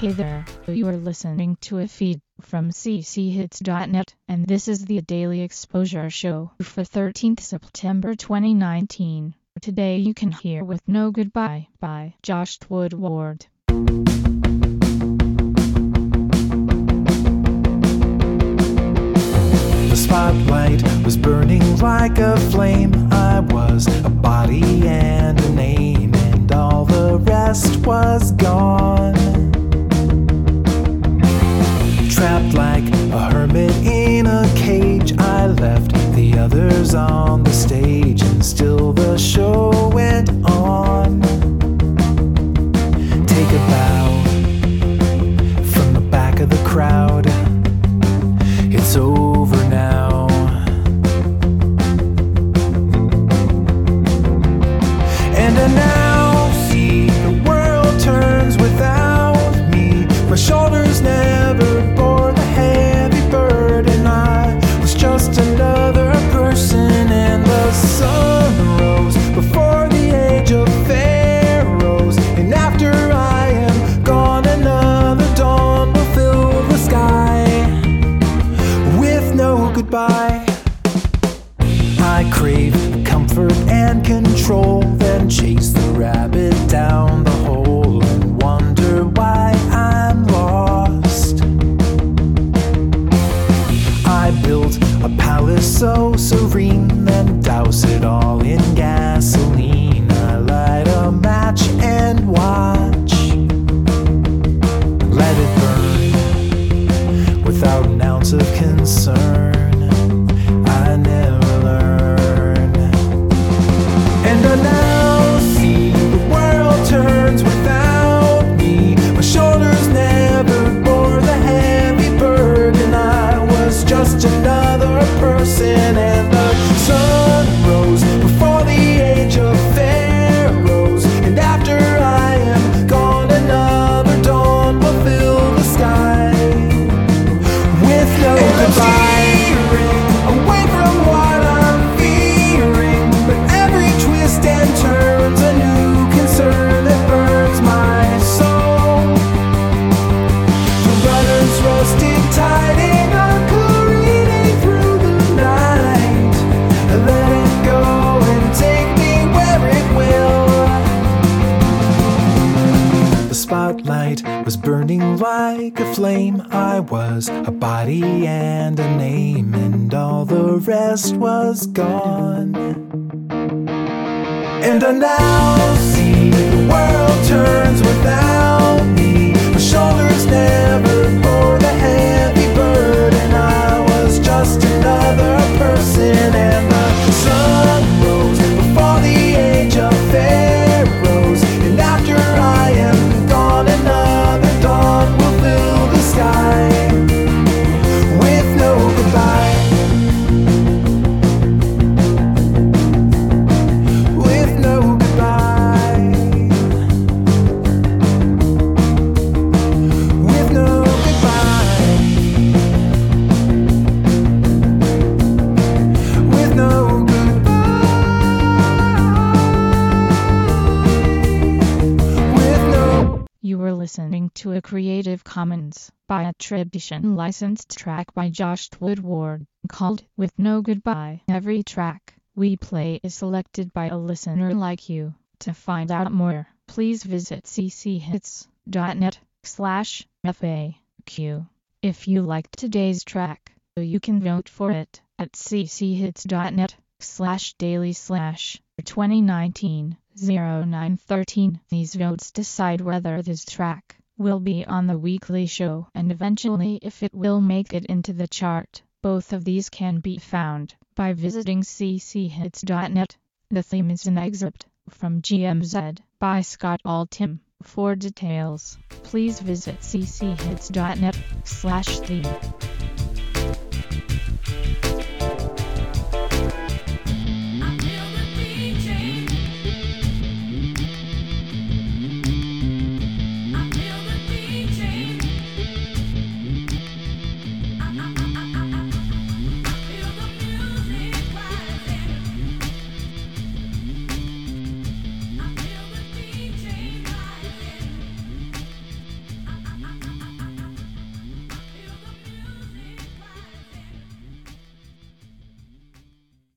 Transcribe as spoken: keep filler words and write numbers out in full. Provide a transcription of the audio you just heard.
Hey there, you are listening to a feed from c c hits dot net, and this is the Daily Exposure Show for thirteenth September twenty nineteen. Today you can hear With No Goodbye by Josh Woodward. The spotlight was burning like a flame. I was a body and a name, and all the rest was gone. Trapped like a hermit in a cage, I left the others on the stage, and still the show went on. Take a bow from the back of the crowd. It's over now. And I now see the world turns without me. My shoulders never bore the heavy burden. I was just another person, and the sun rose before the age of pharaohs. And after I am gone, another dawn will fill the sky with no goodbye. I crave comfort and control, then chase the rabbit down the hole and wonder why I'm lost. I built a palace so serene, then douse it all in gasoline. I light a match and watch, let it burn without an ounce of concern. I never learn. And I now see the world turns without me. My shoulders never bore the heavy burden. I was just another person, and the sun rose before the age of pharaohs. And after I am gone, another dawn will fill the sky with no goodbye. Away from what I'm fearing, but every twist and turn's a new concern that burns my soul. The rudder's rusted tight, and I'm careening through the night. Let it go and take me where it will. The spotlight was burning like a flame. I was a body and a name, and all the rest was gone. And I now see the world turns without me. My shoulders never bore the heavy burden. I was just another person, and the sun rose before the age of pharaohs. And after I am gone, another dawn will fill the sky with no goodbye. With no goodbye. With no goodbye. With no goodbye. With no. You were listening to a Creative Commons by attribution licensed track by Josh Woodward, called With No Goodbye. Every track we play is selected by a listener like you. To find out more, please visit c c hits dot net slash F A Q. If you liked today's track, you can vote for it at c c hits dot net slash daily slash twenty nineteen oh nine thirteen. These votes decide whether this track will be on the weekly show, and eventually if it will make it into the chart. Both of these can be found by visiting c c hits dot net. The theme is an excerpt from G M Z by Scott Altham. For details, please visit c c hits dot net slash theme.